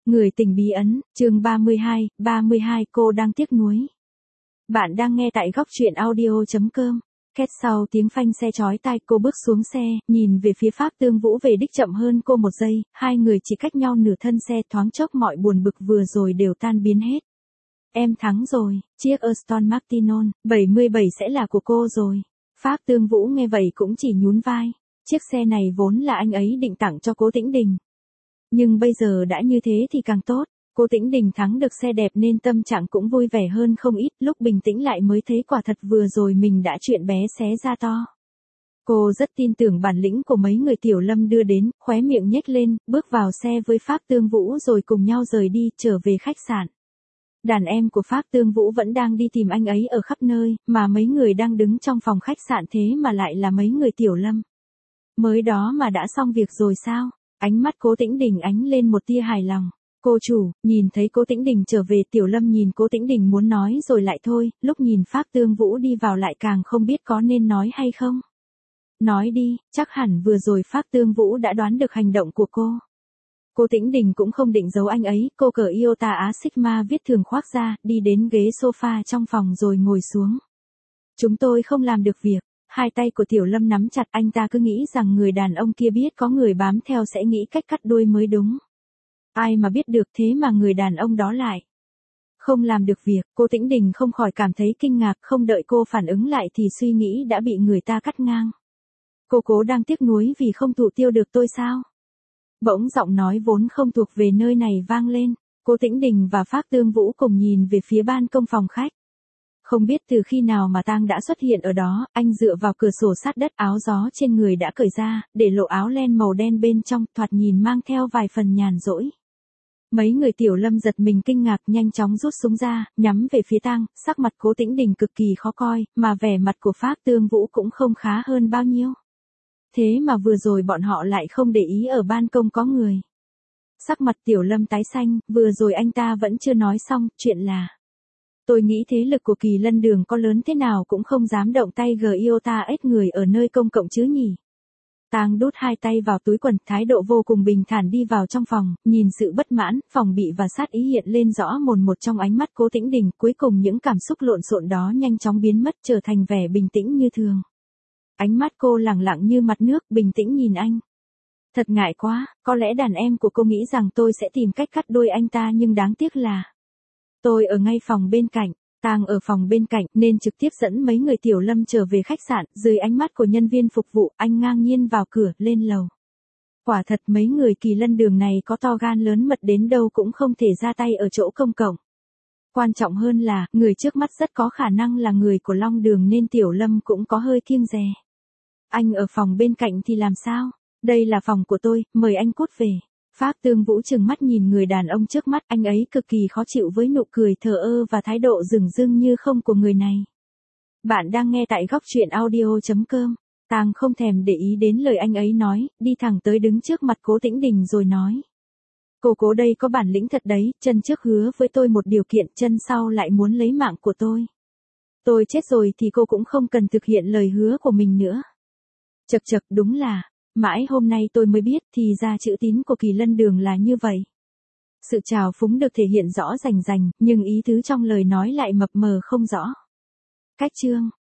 Người tình bí ẩn, chương 32, cô đang tiếc nuối. Bạn đang nghe tại góc truyện audio.com. Két sau tiếng phanh xe chói tai, cô bước xuống xe, nhìn về phía Pháp Tương Vũ về đích chậm hơn cô một giây, hai người chỉ cách nhau nửa thân xe, thoáng chốc mọi buồn bực vừa rồi đều tan biến hết. Em thắng rồi, chiếc Aston Martin 77 sẽ là của cô rồi. Pháp Tương Vũ nghe vậy cũng chỉ nhún vai. Chiếc xe này vốn là anh ấy định tặng cho Cố Tĩnh Đình. Nhưng bây giờ đã như thế thì càng tốt, Cố Tĩnh Đình thắng được xe đẹp nên tâm trạng cũng vui vẻ hơn không ít, lúc bình tĩnh lại mới thấy quả thật vừa rồi mình đã chuyện bé xé ra to. Cô rất tin tưởng bản lĩnh của mấy người Tiểu Lâm đưa đến, khóe miệng nhếch lên, bước vào xe với Pháp Tương Vũ rồi cùng nhau rời đi, trở về khách sạn. Đàn em của Pháp Tương Vũ vẫn đang đi tìm anh ấy ở khắp nơi, mà mấy người đang đứng trong phòng khách sạn thế mà lại là mấy người Tiểu Lâm. Mới đó mà đã xong việc rồi sao? Ánh mắt Cố Tĩnh Đình ánh lên một tia hài lòng. Cô chủ, nhìn thấy Cố Tĩnh Đình trở về, Tiểu Lâm nhìn Cố Tĩnh Đình muốn nói rồi lại thôi, lúc nhìn Pháp Tương Vũ đi vào lại càng không biết có nên nói hay không. Nói đi, chắc hẳn vừa rồi Pháp Tương Vũ đã đoán được hành động của cô. Cố Tĩnh Đình cũng không định giấu anh ấy, cô cởi Iota Á Sigma viết thường khoác ra, đi đến ghế sofa trong phòng rồi ngồi xuống. Chúng tôi không làm được việc. Hai tay của Tiểu Lâm nắm chặt, anh ta cứ nghĩ rằng người đàn ông kia biết có người bám theo sẽ nghĩ cách cắt đuôi mới đúng. Ai mà biết được, thế mà người đàn ông đó lại không làm được việc. Cố Tĩnh Đình không khỏi cảm thấy kinh ngạc, không đợi cô phản ứng lại thì suy nghĩ đã bị người ta cắt ngang. Cô đang tiếc nuối vì không thủ tiêu được tôi sao? Bỗng giọng nói vốn không thuộc về nơi này vang lên. Cố Tĩnh Đình và Pháp Tương Vũ cùng nhìn về phía ban công phòng khách. Không biết từ khi nào mà Tang đã xuất hiện ở đó, anh dựa vào cửa sổ sát đất, áo gió trên người đã cởi ra, để lộ áo len màu đen bên trong, thoạt nhìn mang theo vài phần nhàn rỗi. Mấy người Tiểu Lâm giật mình kinh ngạc, nhanh chóng rút súng ra, nhắm về phía Tang, sắc mặt Cố Tĩnh Đình cực kỳ khó coi, mà vẻ mặt của Pháp Tương Vũ cũng không khá hơn bao nhiêu. Thế mà vừa rồi bọn họ lại không để ý ở ban công có người. Sắc mặt Tiểu Lâm tái xanh, vừa rồi anh ta vẫn chưa nói xong, chuyện là... Tôi nghĩ thế lực của Kỳ Lân Đường có lớn thế nào cũng không dám động tay Iota ếch người ở nơi công cộng chứ nhỉ. Tang đút hai tay vào túi quần, thái độ vô cùng bình thản đi vào trong phòng, nhìn sự bất mãn, phòng bị và sát ý hiện lên rõ mồn một trong ánh mắt Cố Tĩnh Đình, cuối cùng những cảm xúc lộn xộn đó nhanh chóng biến mất, trở thành vẻ bình tĩnh như thường. Ánh mắt cô lẳng lặng như mặt nước, bình tĩnh nhìn anh. Thật ngại quá, có lẽ đàn em của cô nghĩ rằng tôi sẽ tìm cách cắt đuôi anh ta, nhưng đáng tiếc là tôi ở ngay phòng bên cạnh. Tang ở phòng bên cạnh nên trực tiếp dẫn mấy người Tiểu Lâm trở về khách sạn, dưới ánh mắt của nhân viên phục vụ, anh ngang nhiên vào cửa, lên lầu. Quả thật mấy người Kỳ Lân Đường này có to gan lớn mật đến đâu cũng không thể ra tay ở chỗ công cộng. Quan trọng hơn là, người trước mắt rất có khả năng là người của Long Đường nên Tiểu Lâm cũng có hơi kiêng dè. Anh ở phòng bên cạnh thì làm sao? Đây là phòng của tôi, mời anh cút về. Pháp Tương Vũ trừng mắt nhìn người đàn ông trước mắt, anh ấy cực kỳ khó chịu với nụ cười thờ ơ và thái độ dửng dưng như không của người này. Bạn đang nghe tại góc truyện audio.com. Tang không thèm để ý đến lời anh ấy nói, đi thẳng tới đứng trước mặt Cố Tĩnh Đình rồi nói. Cô đây có bản lĩnh thật đấy, chân trước hứa với tôi một điều kiện, chân sau lại muốn lấy mạng của tôi. Tôi chết rồi thì cô cũng không cần thực hiện lời hứa của mình nữa. Chậc, đúng là... Mãi hôm nay tôi mới biết thì ra chữ tín của Kỳ Lân Đường là như vậy. Sự trào phúng được thể hiện rõ rành rành, nhưng ý tứ trong lời nói lại mập mờ không rõ. Cách chương,